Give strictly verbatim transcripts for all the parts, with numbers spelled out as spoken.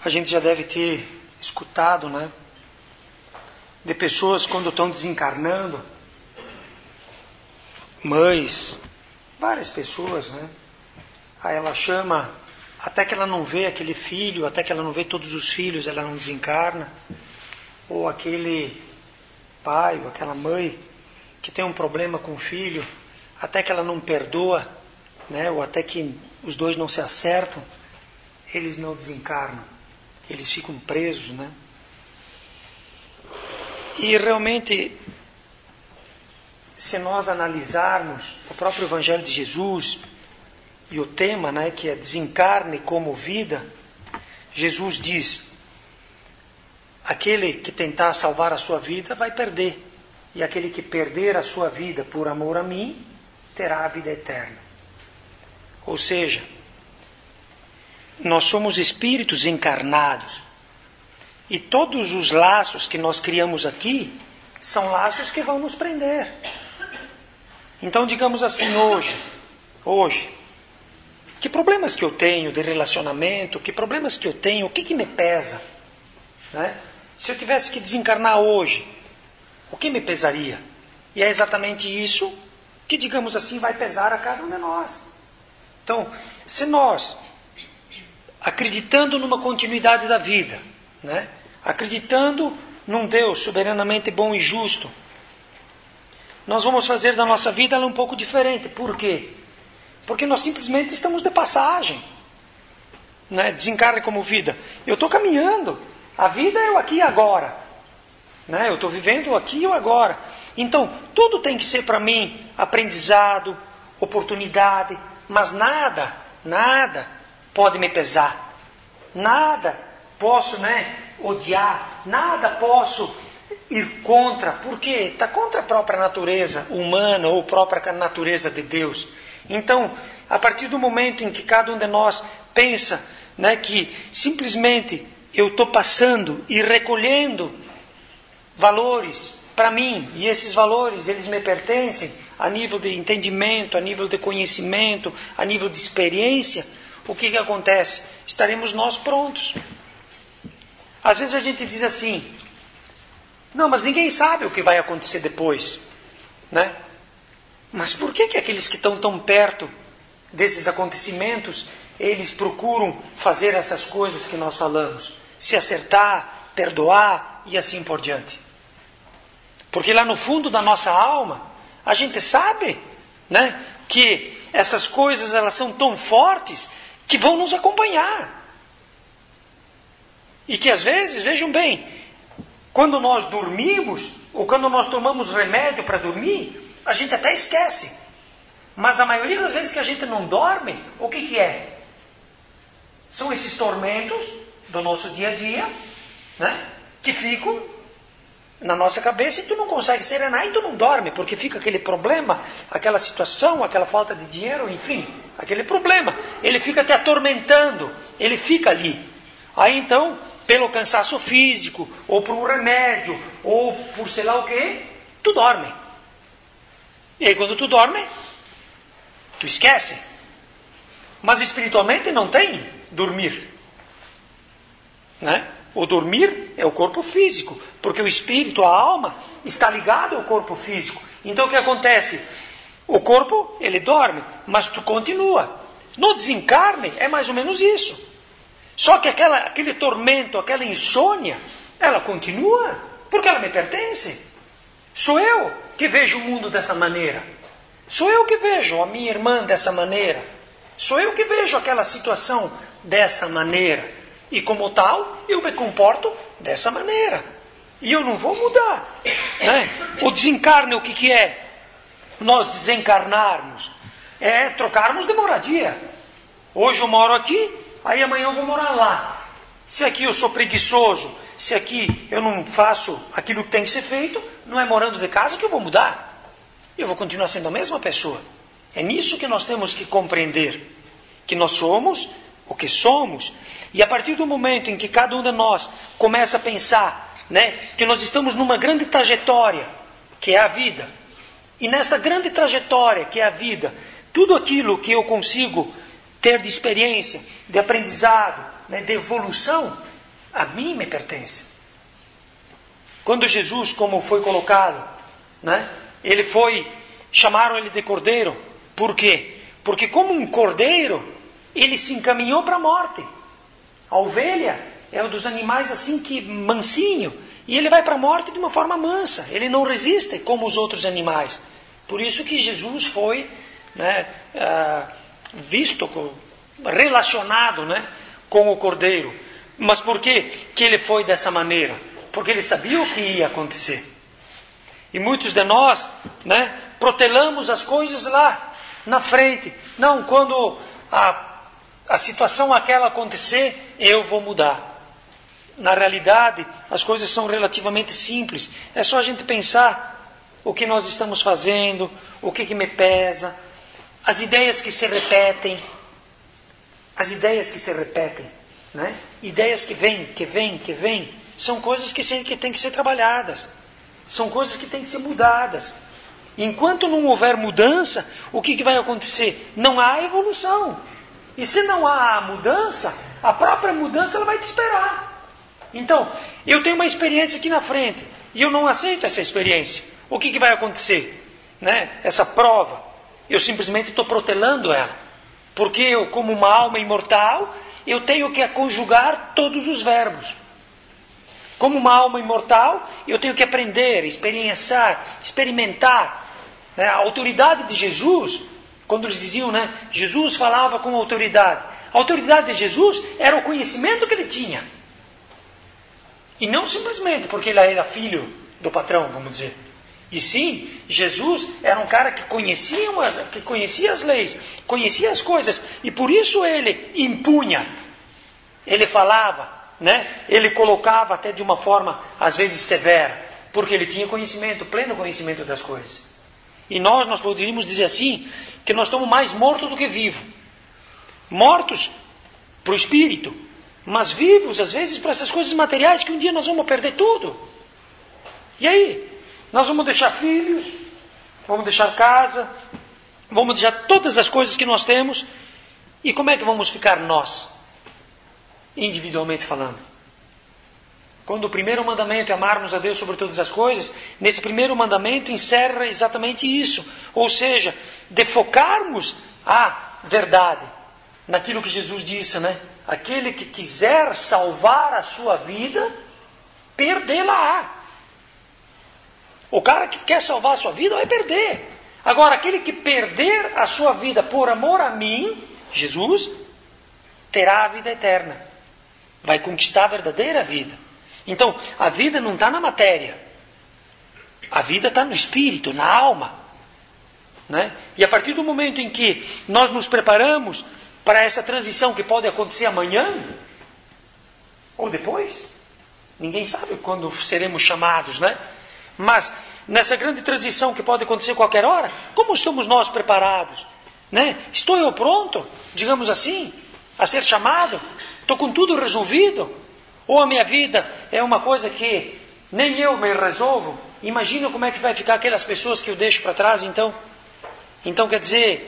A gente já deve ter escutado, né? De pessoas quando estão desencarnando, mães, várias pessoas, né? Aí ela chama, até que ela não vê aquele filho, até que ela não vê todos os filhos, ela não desencarna. Ou aquele pai, ou aquela mãe que tem um problema com o filho, até que ela não perdoa, né? Ou até que os dois não se acertam, eles não desencarnam, eles ficam presos, né? E realmente, se nós analisarmos o próprio Evangelho de Jesus e o tema, né, que é desencarne como vida, Jesus diz: aquele que tentar salvar a sua vida vai perder, e aquele que perder a sua vida por amor a mim terá a vida eterna. Ou seja, nós somos espíritos encarnados, e todos os laços que nós criamos aqui são laços que vão nos prender. Então, digamos assim, hoje, hoje, que problemas que eu tenho de relacionamento, que problemas que eu tenho, o que que me pesa? Né? Se eu tivesse que desencarnar hoje, o que me pesaria? E é exatamente isso que, digamos assim, vai pesar a cada um de nós. Então, se nós, acreditando numa continuidade da vida, né? Acreditando num Deus soberanamente bom e justo, nós vamos fazer da nossa vida ela um pouco diferente. Por quê? Porque nós simplesmente estamos de passagem, né? Desencarne como vida. Eu estou caminhando. A vida é o aqui e agora, né? Eu estou vivendo o aqui e o agora. Então, tudo tem que ser para mim aprendizado, oportunidade, mas nada, nada pode me pesar. Nada posso, né, odiar, nada posso ir contra, porque está contra a própria natureza humana ou a própria natureza de Deus. Então, a partir do momento em que cada um de nós pensa, né, que simplesmente eu estou passando e recolhendo valores para mim, e esses valores eles me pertencem a nível de entendimento, a nível de conhecimento, a nível de experiência, o que que acontece? Estaremos nós prontos. Às vezes a gente diz assim: não, mas ninguém sabe o que vai acontecer depois, né? Mas por que que aqueles que estão tão perto desses acontecimentos, eles procuram fazer essas coisas que nós falamos? Se acertar, perdoar e assim por diante. Porque lá no fundo da nossa alma, a gente sabe, né, que essas coisas elas são tão fortes que vão nos acompanhar. E que às vezes, vejam bem, quando nós dormimos, ou quando nós tomamos remédio para dormir, a gente até esquece. Mas a maioria das vezes que a gente não dorme, o que que é? São esses tormentos do nosso dia a dia, né, que ficam na nossa cabeça e tu não consegue serenar e tu não dorme, porque fica aquele problema, aquela situação, aquela falta de dinheiro, enfim, aquele problema. Ele fica te atormentando, ele fica ali. Aí então, pelo cansaço físico, ou por um remédio, ou por sei lá o quê, tu dorme. E aí quando tu dorme, tu esquece. Mas espiritualmente não tem dormir, né? O dormir é o corpo físico, porque o espírito, a alma, está ligado ao corpo físico. Então o que acontece? O corpo, ele dorme, mas tu continua. No desencarne é mais ou menos isso. Só que aquela, aquele tormento, aquela insônia, ela continua, porque ela me pertence. Sou eu que vejo o mundo dessa maneira. Sou eu que vejo a minha irmã dessa maneira. Sou eu que vejo aquela situação dessa maneira. E como tal, eu me comporto dessa maneira. E eu não vou mudar, né? O desencarne, o que que é? Nós desencarnarmos é trocarmos de moradia. Hoje eu moro aqui, aí amanhã eu vou morar lá. Se aqui eu sou preguiçoso, se aqui eu não faço aquilo que tem que ser feito, não é morando de casa que eu vou mudar. Eu vou continuar sendo a mesma pessoa. É nisso que nós temos que compreender. Que nós somos o que somos. E a partir do momento em que cada um de nós começa a pensar, né, que nós estamos numa grande trajetória, que é a vida. E nessa grande trajetória, que é a vida, tudo aquilo que eu consigo ter de experiência, de aprendizado, né, de evolução, a mim me pertence. Quando Jesus, como foi colocado, né, ele foi, chamaram ele de cordeiro. Por quê? Porque como um cordeiro, ele se encaminhou para a morte. A ovelha é um dos animais assim que mansinho, e ele vai para a morte de uma forma mansa. Ele não resiste como os outros animais. Por isso que Jesus foi, né, uh, visto, relacionado, né, com o cordeiro. Mas por que que ele foi dessa maneira? Porque ele sabia o que ia acontecer. E muitos de nós, né, protelamos as coisas lá na frente. Não, quando a, a situação aquela acontecer, eu vou mudar. Na realidade, as coisas são relativamente simples. É só a gente pensar o que nós estamos fazendo, o que, que me pesa, as ideias que se repetem. As ideias que se repetem, né? Ideias que vêm, que vêm, que vêm, são coisas que, se, que têm que ser trabalhadas. São coisas que têm que ser mudadas. Enquanto não houver mudança, o que, que vai acontecer? Não há evolução. E se não há mudança, a própria mudança ela vai te esperar. Então, eu tenho uma experiência aqui na frente e eu não aceito essa experiência. O que, que vai acontecer? Né? Essa prova, eu simplesmente estou protelando ela. Porque eu, como uma alma imortal, eu tenho que conjugar todos os verbos. Como uma alma imortal, eu tenho que aprender, experienciar, experimentar. Né? A autoridade de Jesus, quando eles diziam, né, Jesus falava com autoridade. A autoridade de Jesus era o conhecimento que ele tinha. E não simplesmente porque ele era filho do patrão, vamos dizer. E sim, Jesus era um cara que conhecia as, que conhecia as leis, conhecia as coisas. E por isso ele impunha. Ele falava, né? Ele colocava até de uma forma, às vezes, severa. Porque ele tinha conhecimento, pleno conhecimento das coisas. E nós, nós poderíamos dizer assim, que nós estamos mais mortos do que vivos. Mortos para o espírito. Mas vivos, às vezes, para essas coisas materiais que um dia nós vamos perder tudo. E aí? Nós vamos deixar filhos, vamos deixar casa, vamos deixar todas as coisas que nós temos. E como é que vamos ficar nós? Individualmente falando. Quando o primeiro mandamento é amarmos a Deus sobre todas as coisas, nesse primeiro mandamento encerra exatamente isso. Ou seja, de focarmos a verdade naquilo que Jesus disse, né? Aquele que quiser salvar a sua vida, perdê-la-á. O cara que quer salvar a sua vida vai perder. Agora, aquele que perder a sua vida por amor a mim, Jesus, terá a vida eterna. Vai conquistar a verdadeira vida. Então, a vida não está na matéria. A vida está no espírito, na alma. Né? E a partir do momento em que nós nos preparamos para essa transição que pode acontecer amanhã, ou depois, ninguém sabe quando seremos chamados, né? Mas, nessa grande transição que pode acontecer a qualquer hora, como estamos nós preparados? Né? Estou eu pronto, digamos assim, a ser chamado? Estou com tudo resolvido? Ou a minha vida é uma coisa que nem eu me resolvo? Imagina como é que vai ficar aquelas pessoas que eu deixo para trás, então. Então, quer dizer,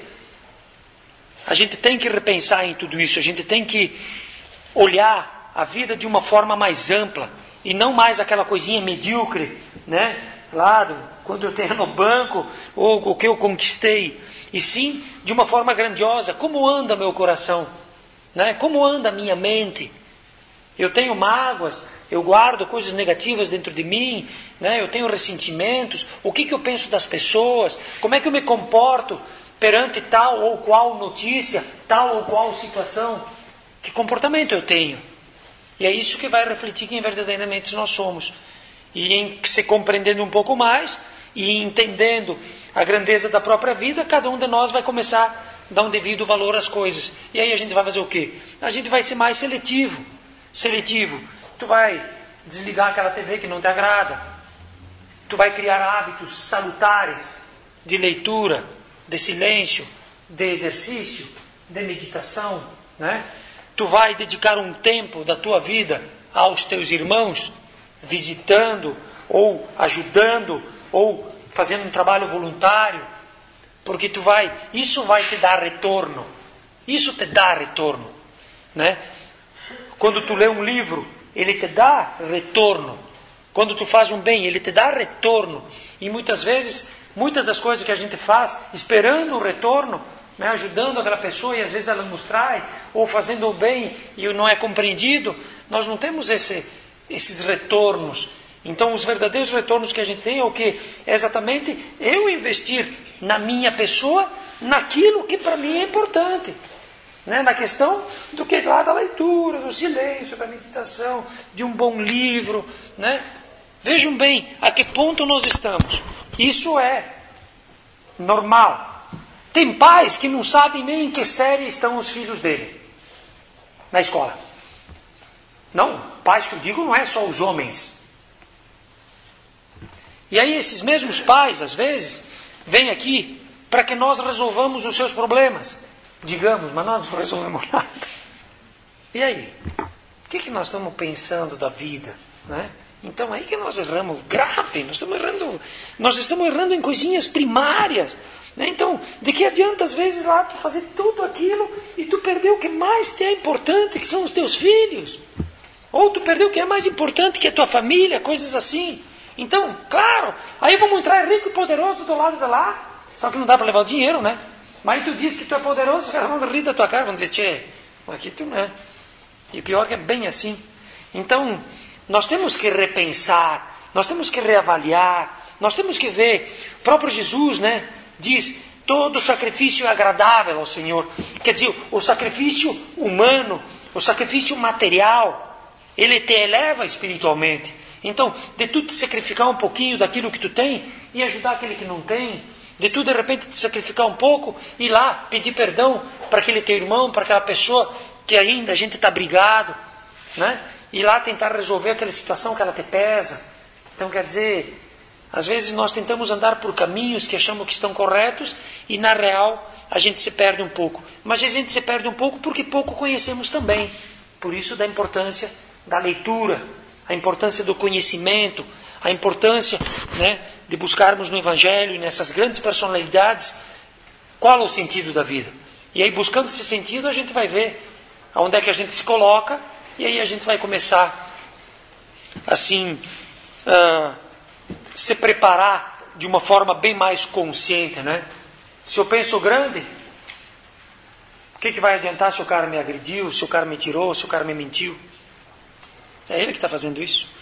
a gente tem que repensar em tudo isso, a gente tem que olhar a vida de uma forma mais ampla, e não mais aquela coisinha medíocre, né? Lá, quando eu tenho no banco, ou o que eu conquistei, e sim de uma forma grandiosa. Como anda meu coração? Né? Como anda a minha mente? Eu tenho mágoas, eu guardo coisas negativas dentro de mim, né? Eu tenho ressentimentos, o que, que eu penso das pessoas, como é que eu me comporto perante tal ou qual notícia, tal ou qual situação, que comportamento eu tenho? E é isso que vai refletir quem verdadeiramente nós somos. E em se compreendendo um pouco mais, e entendendo a grandeza da própria vida, cada um de nós vai começar a dar um devido valor às coisas. E aí a gente vai fazer o quê? A gente vai ser mais seletivo. Seletivo. Tu vai desligar aquela T V que não te agrada. Tu vai criar hábitos salutares de leitura, de silêncio, de exercício, de meditação, né? Tu vai dedicar um tempo da tua vida aos teus irmãos, visitando, ou ajudando, ou fazendo um trabalho voluntário, porque tu vai, isso vai te dar retorno, isso te dá retorno, né? Quando tu lê um livro ele te dá retorno. Quando tu faz um bem, ele te dá retorno. E muitas vezes, muitas das coisas que a gente faz, esperando o retorno, né, ajudando aquela pessoa, e às vezes ela nos trai, ou fazendo o bem e não é compreendido, nós não temos esse, esses retornos. Então, os verdadeiros retornos que a gente tem é o quê? É exatamente eu investir na minha pessoa, naquilo que para mim é importante. Né? Na questão do que lá da leitura, do silêncio, da meditação, de um bom livro. Né? Vejam bem a que ponto nós estamos. Isso é normal. Tem pais que não sabem nem em que série estão os filhos dele na escola. Não, pais que eu digo não é só os homens. E aí esses mesmos pais, às vezes, vêm aqui para que nós resolvamos os seus problemas. Digamos, mas nós não resolvemos nada. E aí? O que, que nós estamos pensando da vida? Né? Então aí que nós erramos grave, nós estamos errando, nós estamos errando em coisinhas primárias. Né? Então, de que adianta às vezes lá tu fazer tudo aquilo e tu perdeu o que mais te é importante, que são os teus filhos? Ou tu perdeu o que é mais importante, que é a tua família, coisas assim. Então, claro, aí vamos entrar rico e poderoso do lado de lá, só que não dá para levar o dinheiro, né? Mas tu diz que tu é poderoso, os caras vão rir da tua cara, vão dizer, tchê, aqui tu não é. E pior que é bem assim. Então, nós temos que repensar, nós temos que reavaliar, nós temos que ver. O próprio Jesus, né, diz, todo sacrifício é agradável ao Senhor. Quer dizer, o sacrifício humano, o sacrifício material, ele te eleva espiritualmente. Então, de tu te sacrificar um pouquinho daquilo que tu tem e ajudar aquele que não tem, de tu de repente te sacrificar um pouco e ir lá pedir perdão para aquele teu irmão, para aquela pessoa que ainda a gente está brigado, né? Ir lá tentar resolver aquela situação que ela te pesa. Então, quer dizer, às vezes nós tentamos andar por caminhos que achamos que estão corretos e na real a gente se perde um pouco. Mas a gente se perde um pouco porque pouco conhecemos também. Por isso da importância da leitura, a importância do conhecimento, a importância, né, de buscarmos no Evangelho e nessas grandes personalidades qual é o sentido da vida. E aí, buscando esse sentido, a gente vai ver aonde é que a gente se coloca e aí a gente vai começar, assim, uh, se preparar de uma forma bem mais consciente, né? Se eu penso grande, o que, que vai adiantar se o cara me agrediu, se o cara me tirou, se o cara me mentiu? É ele que está fazendo isso.